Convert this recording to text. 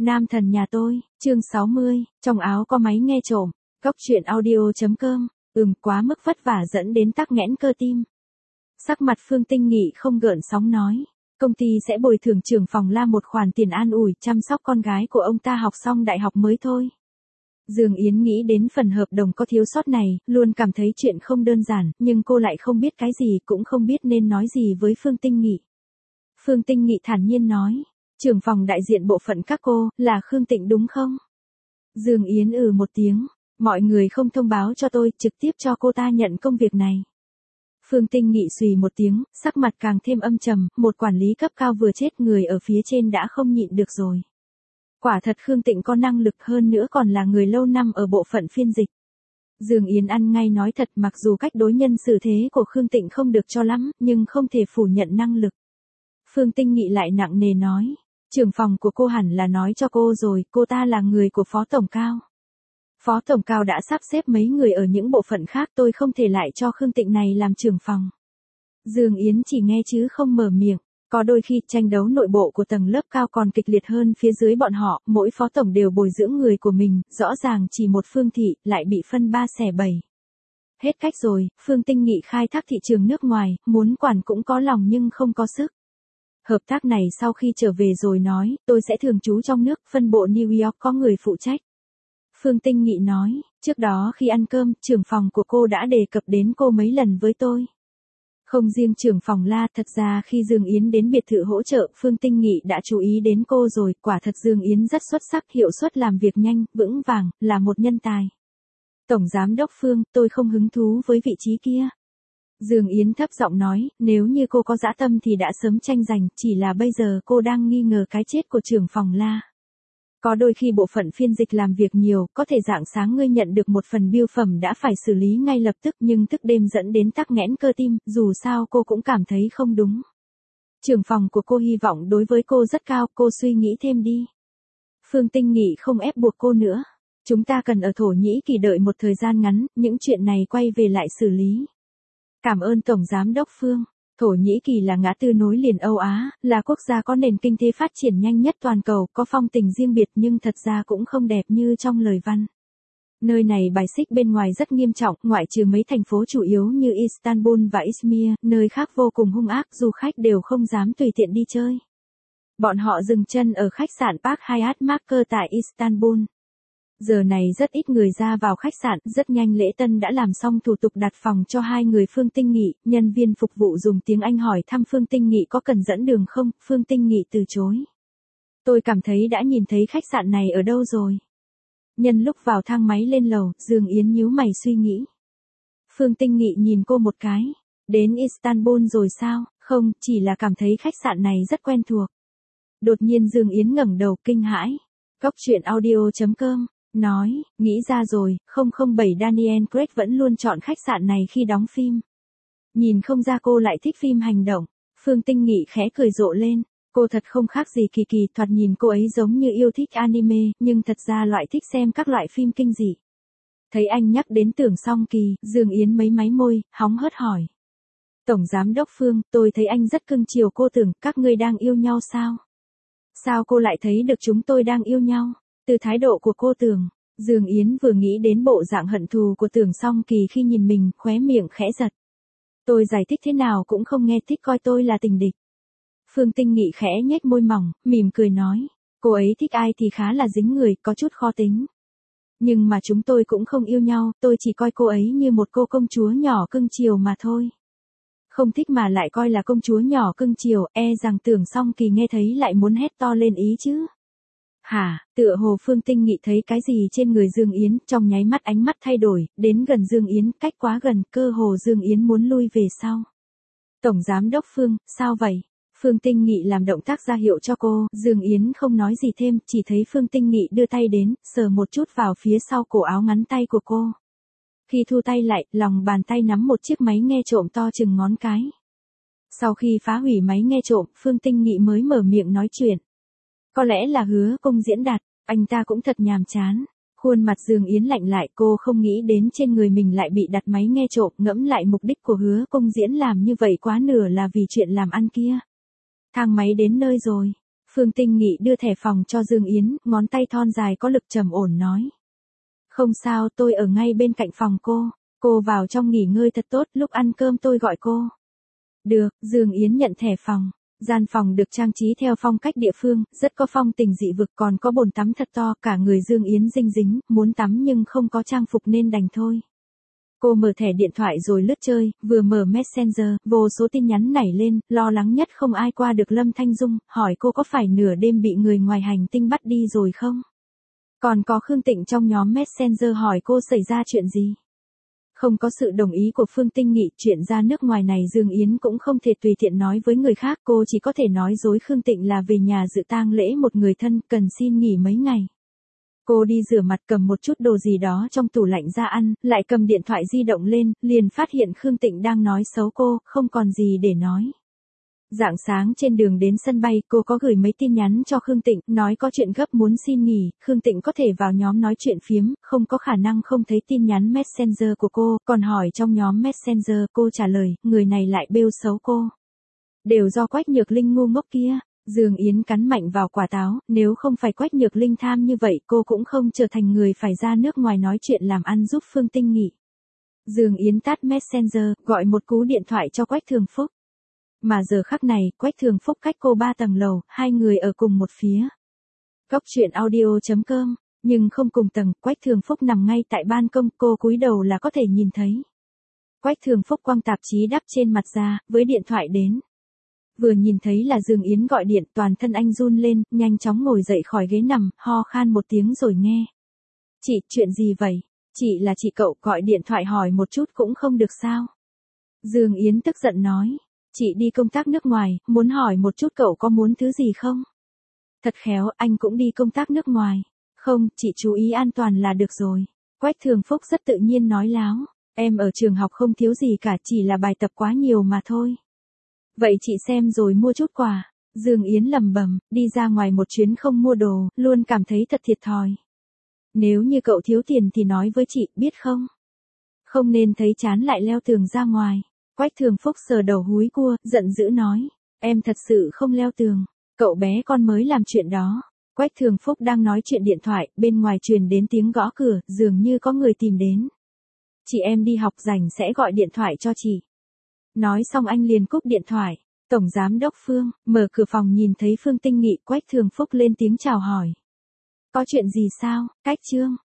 Nam thần nhà tôi, chương 60, trong áo có máy nghe trộm, Cóc truyện audio.com, quá mức vất vả dẫn đến tắc nghẽn cơ tim. Sắc mặt Phương Tinh Nghị không gợn sóng nói, công ty sẽ bồi thường trưởng phòng La một khoản tiền an ủi chăm sóc con gái của ông ta học xong đại học mới thôi. Dương Yến nghĩ đến phần hợp đồng có thiếu sót này, luôn cảm thấy chuyện không đơn giản, nhưng cô lại không biết cái gì cũng không biết nên nói gì với Phương Tinh Nghị. Phương Tinh Nghị thản nhiên nói, trưởng phòng đại diện bộ phận các cô, là Khương Tịnh đúng không? Dương Yến một tiếng, mọi người không thông báo cho tôi, trực tiếp cho cô ta nhận công việc này. Phương Tinh Nghị xùy một tiếng, sắc mặt càng thêm âm trầm, một quản lý cấp cao vừa chết, người ở phía trên đã không nhịn được rồi. Quả thật Khương Tịnh có năng lực, hơn nữa còn là người lâu năm ở bộ phận phiên dịch. Dương Yến ăn ngay nói thật, mặc dù cách đối nhân xử thế của Khương Tịnh không được cho lắm, nhưng không thể phủ nhận năng lực. Phương Tinh Nghị lại nặng nề nói, trưởng phòng của cô hẳn là nói cho cô rồi, cô ta là người của Phó Tổng Cao. Phó Tổng Cao đã sắp xếp mấy người ở những bộ phận khác, tôi không thể lại cho Khương Tịnh này làm trưởng phòng. Dương Yến chỉ nghe chứ không mở miệng, có đôi khi tranh đấu nội bộ của tầng lớp cao còn kịch liệt hơn phía dưới bọn họ, mỗi phó tổng đều bồi dưỡng người của mình, rõ ràng chỉ một Phương thị, lại bị phân 3 xẻ 7. Hết cách rồi, Phương Tinh Nghị khai thác thị trường nước ngoài, muốn quản cũng có lòng nhưng không có sức. Hợp tác này sau khi trở về rồi nói, tôi sẽ thường trú trong nước, phân bộ New York có người phụ trách. Phương Tinh Nghị nói, trước đó khi ăn cơm, trưởng phòng của cô đã đề cập đến cô mấy lần với tôi. Không riêng trưởng phòng La, thật ra khi Dương Yến đến biệt thự hỗ trợ, Phương Tinh Nghị đã chú ý đến cô rồi, quả thật Dương Yến rất xuất sắc, hiệu suất làm việc nhanh, vững vàng, là một nhân tài. Tổng Giám đốc Phương, tôi không hứng thú với vị trí kia. Dương Yến thấp giọng nói, nếu như cô có dã tâm thì đã sớm tranh giành, chỉ là bây giờ cô đang nghi ngờ cái chết của trưởng phòng La. Có đôi khi bộ phận phiên dịch làm việc nhiều, có thể rạng sáng ngươi nhận được một phần bưu phẩm đã phải xử lý ngay lập tức, nhưng thức đêm dẫn đến tắc nghẽn cơ tim, dù sao cô cũng cảm thấy không đúng. Trưởng phòng của cô hy vọng đối với cô rất cao, cô suy nghĩ thêm đi. Phương Tinh Nghị không ép buộc cô nữa. Chúng ta cần ở Thổ Nhĩ Kỳ đợi một thời gian ngắn, những chuyện này quay về lại xử lý. Cảm ơn Tổng Giám đốc Phương. Thổ Nhĩ Kỳ là ngã tư nối liền Âu Á, là quốc gia có nền kinh tế phát triển nhanh nhất toàn cầu, có phong tình riêng biệt nhưng thật ra cũng không đẹp như trong lời văn. Nơi này bài xích bên ngoài rất nghiêm trọng, ngoại trừ mấy thành phố chủ yếu như Istanbul và Izmir, nơi khác vô cùng hung ác, du khách đều không dám tùy tiện đi chơi. Bọn họ dừng chân ở khách sạn Park Hyatt Marker tại Istanbul. Giờ này rất ít người ra vào khách sạn, rất nhanh lễ tân đã làm xong thủ tục đặt phòng cho hai người Phương Tinh Nghị, nhân viên phục vụ dùng tiếng Anh hỏi thăm Phương Tinh Nghị có cần dẫn đường không, Phương Tinh Nghị từ chối. Tôi cảm thấy đã nhìn thấy khách sạn này ở đâu rồi. Nhân lúc vào thang máy lên lầu, Dương Yến nhíu mày suy nghĩ. Phương Tinh Nghị nhìn cô một cái, đến Istanbul rồi sao, không, chỉ là cảm thấy khách sạn này rất quen thuộc. Đột nhiên Dương Yến ngẩng đầu kinh hãi, Cóc truyện audio.com. Nói, nghĩ ra rồi, 007 Daniel Craig vẫn luôn chọn khách sạn này khi đóng phim. Nhìn không ra cô lại thích phim hành động. Phương Tinh Nghị khẽ cười rộ lên. Cô thật không khác gì Kỳ Kỳ, thoạt nhìn cô ấy giống như yêu thích anime, nhưng thật ra loại thích xem các loại phim kinh dị. Thấy anh nhắc đến Tưởng Song Kỳ, Dương Yến mấy máy môi, hóng hớt hỏi. Tổng Giám đốc Phương, tôi thấy anh rất cưng chiều cô Tưởng, các ngươi đang yêu nhau sao? Sao cô lại thấy được chúng tôi đang yêu nhau? Từ thái độ của cô Tưởng, Dương Yến vừa nghĩ đến bộ dạng hận thù của Tưởng Song Kỳ khi nhìn mình, khóe miệng khẽ giật. Tôi giải thích thế nào cũng không nghe thích coi tôi là tình địch. Phương Tinh Nghị khẽ nhếch môi mỏng, mỉm cười nói, cô ấy thích ai thì khá là dính người, có chút khó tính. Nhưng mà chúng tôi cũng không yêu nhau, tôi chỉ coi cô ấy như một cô công chúa nhỏ cưng chiều mà thôi. Không thích mà lại coi là công chúa nhỏ cưng chiều, rằng Tưởng Song Kỳ nghe thấy lại muốn hét to lên ý chứ. Hả, tựa hồ Phương Tinh Nghị thấy cái gì trên người Dương Yến, trong nháy mắt ánh mắt thay đổi, đến gần Dương Yến, cách quá gần, cơ hồ Dương Yến muốn lui về sau. Tổng Giám đốc Phương, sao vậy? Phương Tinh Nghị làm động tác ra hiệu cho cô, Dương Yến không nói gì thêm, chỉ thấy Phương Tinh Nghị đưa tay đến, sờ một chút vào phía sau cổ áo ngắn tay của cô. Khi thu tay lại, lòng bàn tay nắm một chiếc máy nghe trộm to chừng ngón cái. Sau khi phá hủy máy nghe trộm, Phương Tinh Nghị mới mở miệng nói chuyện. Có lẽ là Hứa Công Diễn đặt, anh ta cũng thật nhàm chán. Khuôn mặt Dương Yến lạnh lại, cô không nghĩ đến trên người mình lại bị đặt máy nghe trộm, ngẫm lại mục đích của Hứa Công Diễn làm như vậy quá nửa là vì chuyện làm ăn kia. Thang máy đến nơi rồi. Phương Tinh Nghị đưa thẻ phòng cho Dương Yến, ngón tay thon dài có lực trầm ổn nói. Không sao, tôi ở ngay bên cạnh phòng cô vào trong nghỉ ngơi thật tốt, lúc ăn cơm tôi gọi cô. Được, Dương Yến nhận thẻ phòng. Gian phòng được trang trí theo phong cách địa phương, rất có phong tình dị vực, còn có bồn tắm thật to, cả người Dương Yến dinh dính, muốn tắm nhưng không có trang phục nên đành thôi. Cô mở thẻ điện thoại rồi lướt chơi, vừa mở Messenger, vô số tin nhắn nảy lên, lo lắng nhất không ai qua được Lâm Thanh Dung, hỏi cô có phải nửa đêm bị người ngoài hành tinh bắt đi rồi không? Còn có Khương Tịnh trong nhóm Messenger hỏi cô xảy ra chuyện gì? Không có sự đồng ý của Phương Tinh Nghị, chuyện ra nước ngoài này Dương Yến cũng không thể tùy tiện nói với người khác, cô chỉ có thể nói dối Khương Tịnh là về nhà dự tang lễ một người thân, cần xin nghỉ mấy ngày. Cô đi rửa mặt cầm một chút đồ gì đó trong tủ lạnh ra ăn, lại cầm điện thoại di động lên, liền phát hiện Khương Tịnh đang nói xấu cô, không còn gì để nói. Rạng sáng trên đường đến sân bay, cô có gửi mấy tin nhắn cho Khương Tịnh, nói có chuyện gấp muốn xin nghỉ, Khương Tịnh có thể vào nhóm nói chuyện phiếm, không có khả năng không thấy tin nhắn Messenger của cô, còn hỏi trong nhóm Messenger, cô trả lời, người này lại bêu xấu cô. Đều do Quách Nhược Linh ngu ngốc kia. Dương Yến cắn mạnh vào quả táo, nếu không phải Quách Nhược Linh tham như vậy cô cũng không trở thành người phải ra nước ngoài nói chuyện làm ăn giúp Phương Tinh Nghị. Dương Yến tắt Messenger, gọi một cú điện thoại cho Quách Thường Phúc. Mà giờ khắc này, Quách Thường Phúc cách cô 3 tầng lầu, hai người ở cùng một phía. Góc truyện audio.com, nhưng không cùng tầng, Quách Thường Phúc nằm ngay tại ban công, cô cúi đầu là có thể nhìn thấy. Quách Thường Phúc quăng tạp chí đắp trên mặt ra, với điện thoại đến. Vừa nhìn thấy là Dương Yến gọi điện, toàn thân anh run lên, nhanh chóng ngồi dậy khỏi ghế nằm, ho khan một tiếng rồi nghe. Chị, chuyện gì vậy? Chị là chị cậu, gọi điện thoại hỏi một chút cũng không được sao? Dương Yến tức giận nói. Chị đi công tác nước ngoài, muốn hỏi một chút cậu có muốn thứ gì không? Thật khéo, anh cũng đi công tác nước ngoài. Không, chị chú ý an toàn là được rồi. Quách Thường Phúc rất tự nhiên nói láo. Em ở trường học không thiếu gì cả, chỉ là bài tập quá nhiều mà thôi. Vậy chị xem rồi mua chút quà. Dương Yến lẩm bẩm, đi ra ngoài một chuyến không mua đồ, luôn cảm thấy thật thiệt thòi. Nếu như cậu thiếu tiền thì nói với chị, biết không? Không nên thấy chán lại leo tường ra ngoài. Quách Thường Phúc sờ đầu húi cua, giận dữ nói, em thật sự không leo tường, cậu bé con mới làm chuyện đó. Quách Thường Phúc đang nói chuyện điện thoại, bên ngoài truyền đến tiếng gõ cửa, dường như có người tìm đến. Chị em đi học rảnh sẽ gọi điện thoại cho chị. Nói xong anh liền cúp điện thoại. Tổng Giám đốc Phương, mở cửa phòng nhìn thấy Phương Tinh Nghị, Quách Thường Phúc lên tiếng chào hỏi. Có chuyện gì sao, Cách Trương?